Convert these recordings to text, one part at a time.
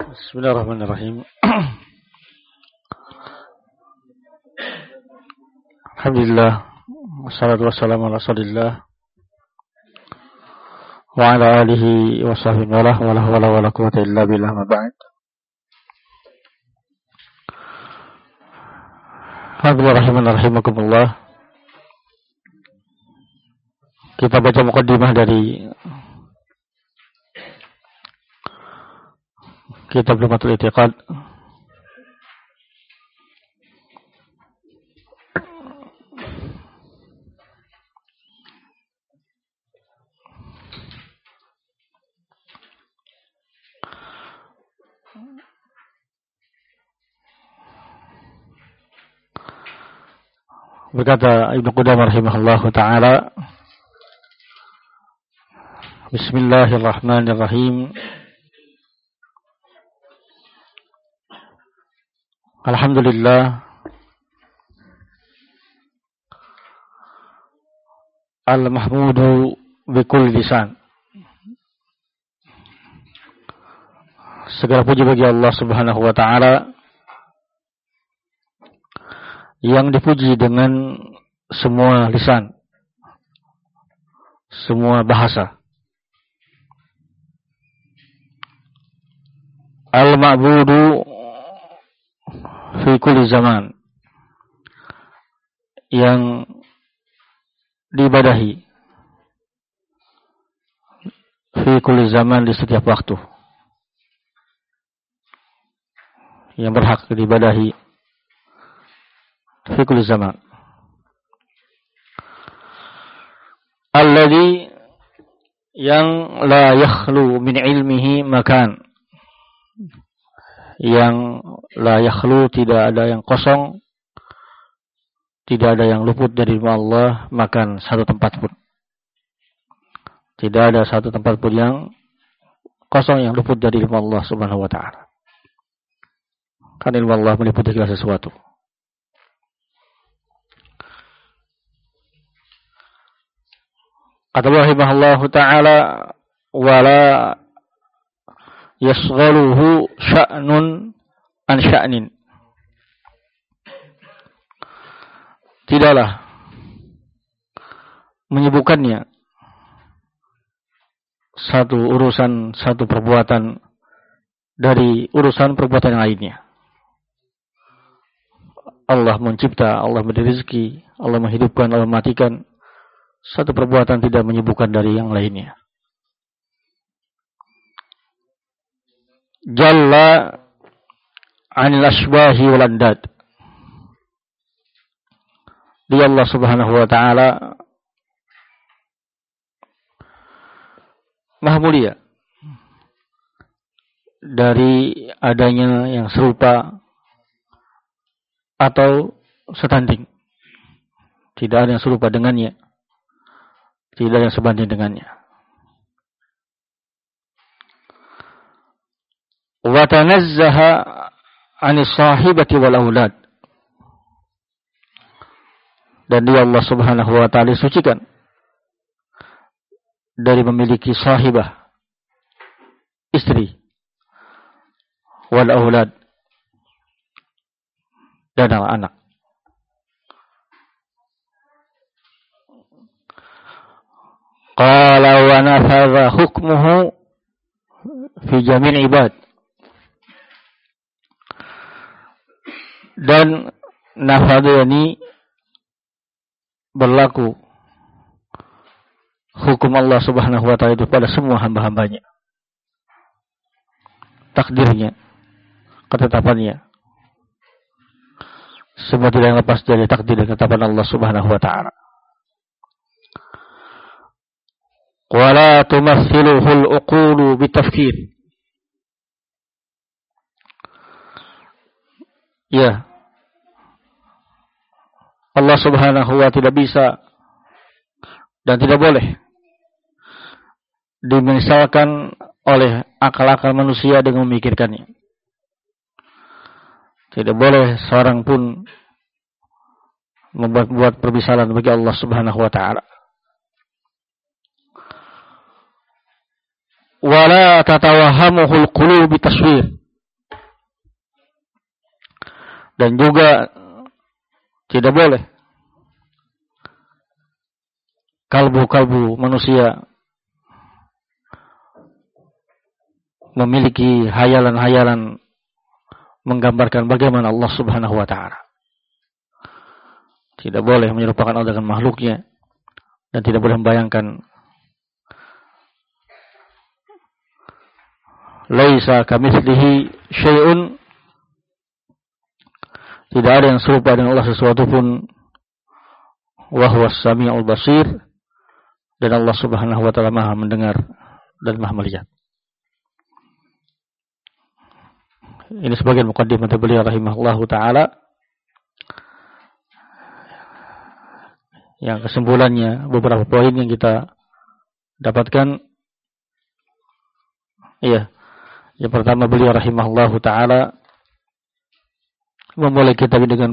Bismillahirrahmanirrahim. Alhamdulillah, wassalatu wassalamu ala Rasulillah wa ala alihi wa sahbihi wa la hawla wa la quwwata illa billah, ma ba'd. Alhamdulillah, rahimakumullah. Kita baca muqaddimah dari Kitab Lumatul I'tiqad. Berkata Ibnu Qudamah rahimahullahu ta'ala, Bismillahirrahmanirrahim. Alhamdulillah al-mahmudu bikulli lisan. Segala puji bagi Allah Subhanahu wa ta'ala yang dipuji dengan semua lisan, semua bahasa. Al-ma'budu fi kulli zaman, yang diibadahi fi kulli zaman, di setiap waktu, yang berhak diibadahi fi kulli zaman. Alladzi, yang la yakhlu min ilmihi makan, yang la yakhlu, tidak ada yang kosong, tidak ada yang luput dari ilmu Allah, makan, satu tempat pun. Tidak ada satu tempat pun yang kosong, yang luput dari ilmu Allah Subhanahu wa ta'ala. Kan ilmu Allah meliputi segala sesuatu. Kata Allah rahimahullahu ta'ala, wala yasghaluhu sya'nun an sya'nin. Tidaklah menyibukkannya satu urusan, satu perbuatan dari urusan perbuatan yang lainnya. Allah mencipta, Allah memberi rezeki, Allah menghidupkan, Allah mematikan. Satu perbuatan tidak menyibukkan dari yang lainnya. Jalla anil asbahi wal andad. Dia Allah Subhanahu wa ta'ala maha mulia dari adanya yang serupa atau setanding. Tidak ada yang serupa dengannya, tidak ada yang sebanding dengannya. Wa tanazzaha 'anis sahibati wal aulad. Dan dia Allah Subhanahu wa ta'ala sucikan dari memiliki sahibah, istri, wal aulad, dan anak. Qala wa nafadha hukmuhu fi jami'il ibad. Dan nafadha ini berlaku hukum Allah Subhanahu wa ta'ala itu pada semua hamba-hambanya. Takdirnya, ketetapannya, semua tidak lepas dari takdir dan ketetapan Allah Subhanahu wa ta'ala. Wala tumathiluhul uqulu bitafkir. Ya, Allah Subhanahu wa ta'ala tidak bisa dan tidak boleh dimisalkan oleh akal-akal manusia dengan memikirkannya. Tidak boleh seorang pun membuat permisalan bagi Allah Subhanahu wa ta'ala. Wala tatawahamuhul qulub bitaswir. Dan juga tidak boleh kalbu-kalbu manusia memiliki hayalan-hayalan menggambarkan bagaimana Allah Subhanahu wa ta'ala. Tidak boleh menyerupakan Allah dengan makhluknya, dan tidak boleh membayangkan laisa kamitslihi syai'un, tidak ada yang serupa dengan Allah sesuatu pun, wa huwas samiul basir, dan Allah Subhanahu wa ta'ala Maha mendengar dan Maha melihat. Ini sebagian muqaddimah beliau rahimahullahu taala, yang kesimpulannya beberapa poin yang kita dapatkan. Iya, yang pertama beliau rahimahullahu taala memulai kitab dengan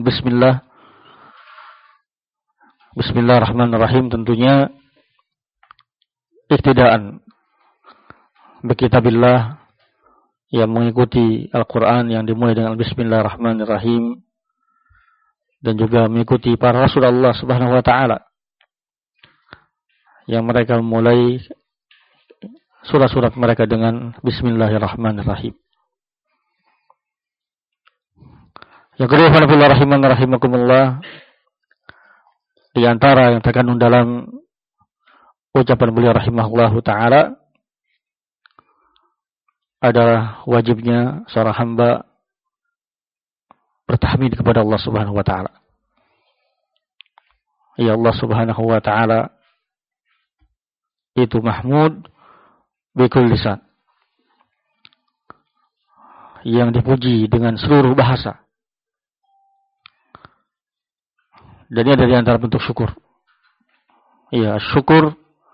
Bismillahirrahmanirrahim, tentunya iktidaan bikitabillah, yang mengikuti Al-Quran yang dimulai dengan Bismillahirrahmanirrahim, dan juga mengikuti para Rasul Allah Subhanahu wa ta'ala yang mereka memulai surat-surat mereka dengan Bismillahirrahmanirrahim. Yang kedua, rahimakumullah, di antara yang terkandung dalam ucapan beliau rahimahullahu ta'ala adalah wajibnya seorang hamba bertahmid kepada Allah Subhanahu wa ta'ala. Ya, Allah Subhanahu wa ta'ala itu mahmud bikul lisan, yang dipuji dengan seluruh bahasa. Dan ini ada di antara bentuk syukur. Iya, syukur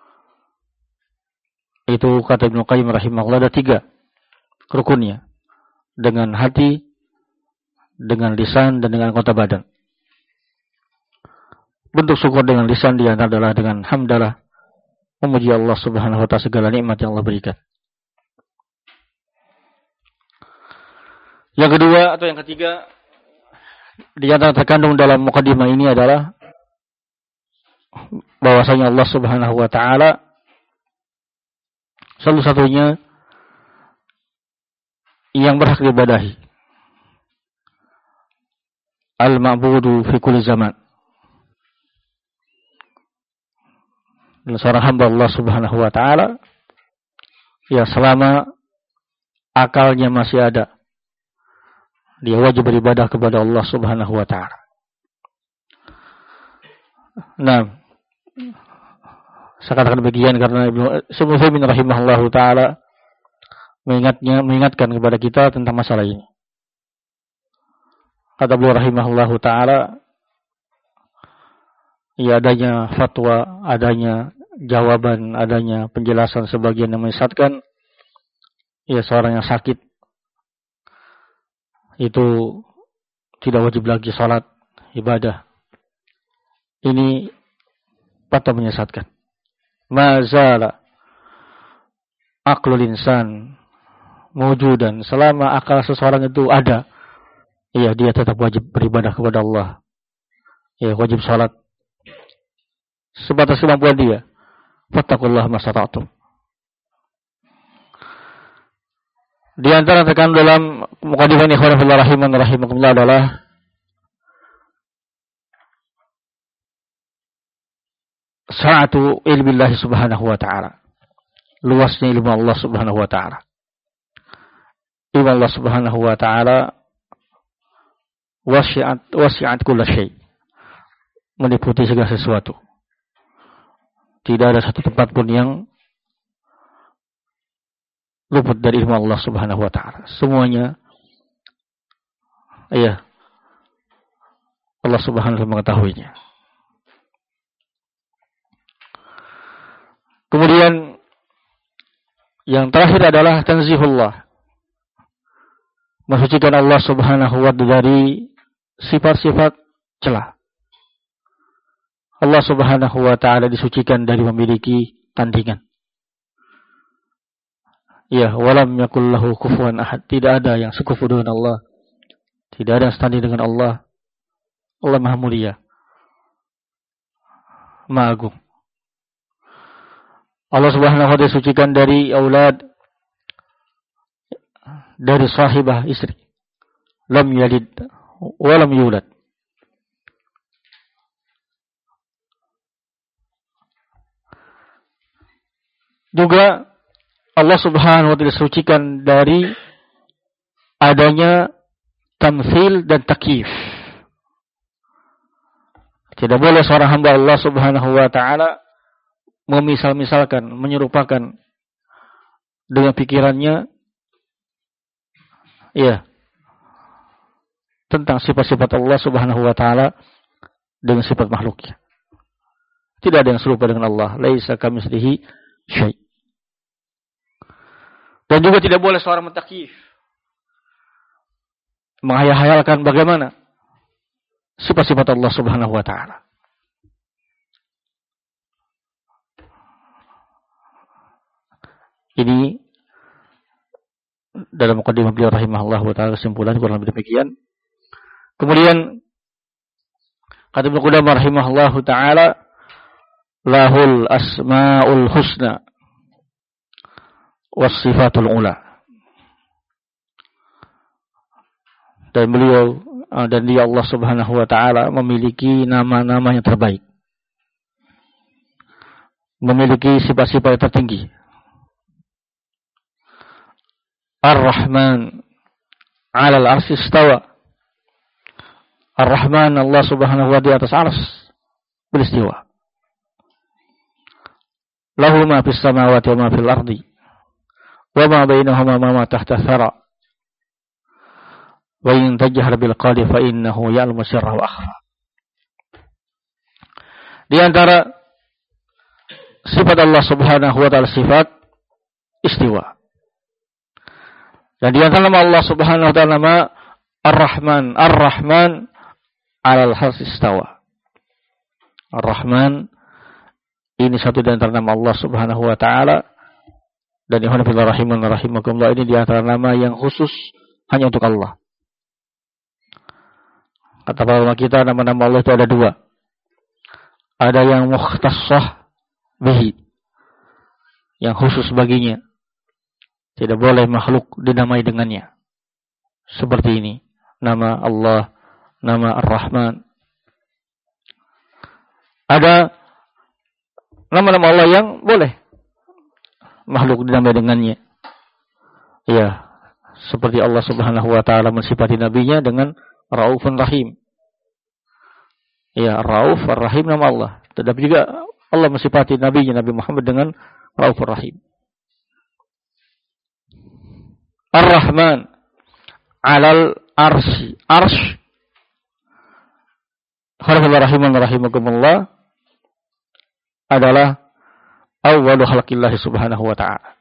itu kata Ibnu Qayyim rahimahullah ada 3 rukunnya, dengan hati, dengan lisan, dan dengan anggota badan. Bentuk syukur dengan lisan di antara adalah dengan hamdalah, memuji Allah Subhanahu wa ta'ala segala nikmat yang Allah berikan. Yang kedua atau yang ketiga di antara terkandung dalam muqaddimah ini adalah bahwasanya Allah Subhanahu wa ta'ala satu-satunya yang berhak diibadahi, al-ma'budu fi kulli zaman. Dan seorang hamba Allah Subhanahu wa ta'ala, ya, selama akalnya masih ada, dia wajib beribadah kepada Allah Subhanahu wa ta'ala. Nah, saya katakan demikian karena Ibnu Utsaimin rahimahullahu taala mengingatkan kepada kita tentang masalah ini. Kata beliau rahimahullahu taala, ya, adanya fatwa, adanya jawaban, adanya penjelasan sebagian yang menyesatkan, ya, seorang yang sakit itu tidak wajib lagi salat ibadah. Ini patah menyesatkan. Mazala aqlul insan mewujudan, selama akal seseorang itu ada, ya, dia tetap wajib beribadah kepada Allah. Ya, wajib salat sebatas kemampuan dia. Fattaqullaha masata'tum. Di antara tekan dalam muqaddimah ikhwan fillah rahimakumullah adalah sa'atu ilmillahi subhanahu wa ta'ala, luasnya ilmu Allah Subhanahu wa ta'ala. Ilmu Allah Subhanahu wa ta'ala wasi'at kulla syai', meliputi segala sesuatu. Tidak ada satu tempat pun yang luput dari ilmu Allah Subhanahu wa ta'ala. Semuanya, ya, Allah Subhanahu wa ta'ala mengetahuinya. Kemudian yang terakhir adalah tanzihullah, mensucikan Allah Subhanahu wa ta'ala dari sifat-sifat celah. Allah Subhanahu wa ta'ala disucikan dari memiliki tandingan. Ya, walam yakul lahu kufuwan ahad, tidak ada yang sekufu dengan Allah. Tidak ada yang setanding dengan Allah. Allah Maha Mulia, Maha Agung. Allah Subhanahu wa ta'ala sucikan dari aulad, dari sahibah istri. Lam yalid wa lam yulad. Juga Allah Subhanahu wa ta'ala sucikan dari adanya tamthil dan takyif. Tidak boleh seorang hamba Allah Subhanahu wa ta'ala memisal-misalkan, menyerupakan dengan pikirannya tentang sifat-sifat Allah Subhanahu wa ta'ala dengan sifat makhluknya. Tidak ada yang serupa dengan Allah. Laisa kamitslihi syai'. Dan juga tidak boleh seorang mentakyif, menghayal-hayalkan bagaimana sifat-sifat Allah Subhanahu wa ta'ala. Ini dalam muqaddimah beliau rahimahullah wa ta'ala, kesimpulan kurang lebih demikian. Kemudian kata Ibnu Qudamah rahimahullah ta'ala, lahul asma'ul husna was sifatul ula. Dan beliau dan dia Allah Subhanahu wa ta'ala memiliki nama-nama yang terbaik, memiliki sifat-sifat yang tertinggi. Ar-Rahman 'alal 'arsy istawa. Ar-Rahman, Allah Subhanahu wa ta'ala di atas arsy beristiwa. Lahu ma fis samawati wa ma fil ardi wa ma bainahuma ma tahta thara. Wa in tajhar bil qawli fa innahu ya'lamu sirra wa akhfa. Di antara sifat Allah Subhanahu wa ta'ala sifat istiwa. Dan di antara nama Allah Subhanahu wa ta'ala nama Ar-Rahman. Ar-Rahman 'alal 'arsy istawa. Ar-Rahman ini satu di antara nama Allah Subhanahu wa ta'ala. Dan ihwan fillah rahiman rahimakumullah, ini di antara nama yang khusus hanya untuk Allah. Kata para ulama kita, nama-nama Allah itu ada dua. Ada yang mukhtassah bihi, yang khusus baginya. Tidak boleh makhluk dinamai dengannya. Seperti ini. Nama Allah, nama Ar-Rahman. Ada nama-nama Allah yang boleh makhluk dinamai dengannya. Ya, seperti Allah Subhanahu wa ta'ala mensifati nabinya dengan Raufun Rahim. Ya, Rauf, Ar-Rahim nama Allah. Tetapi juga Allah mensifati nabinya Nabi Muhammad dengan Raufur Rahim. Ar-Rahman 'alal 'arsy. Arsy. Rahiman rahimakumullah adalah awwalu khalqillah Subhanahu wa ta'ala.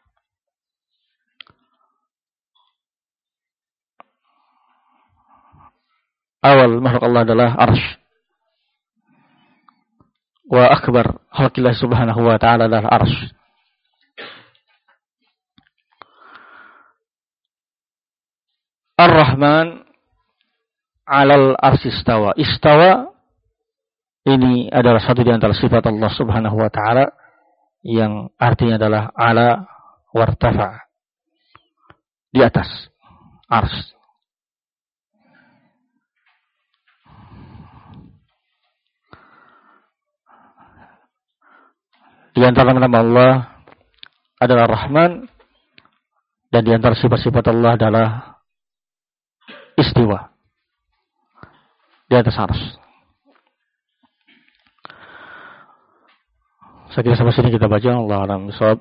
Awal makhluk Allah adalah arsy. Wa akbar khalqillah Subhanahu wa ta'ala adalah arsy. Ar-Rahman 'alal 'arsy istawa. Istawa ini adalah satu di antara sifat Allah Subhanahu wa ta'ala yang artinya adalah ala wartafa, di atas arsy. Di antara nama Allah adalah Rahman, dan di antara sifat-sifat Allah adalah istiwa, di atas arsy. Saya kira sampai sini kita baca. Allah a'lam bishawab.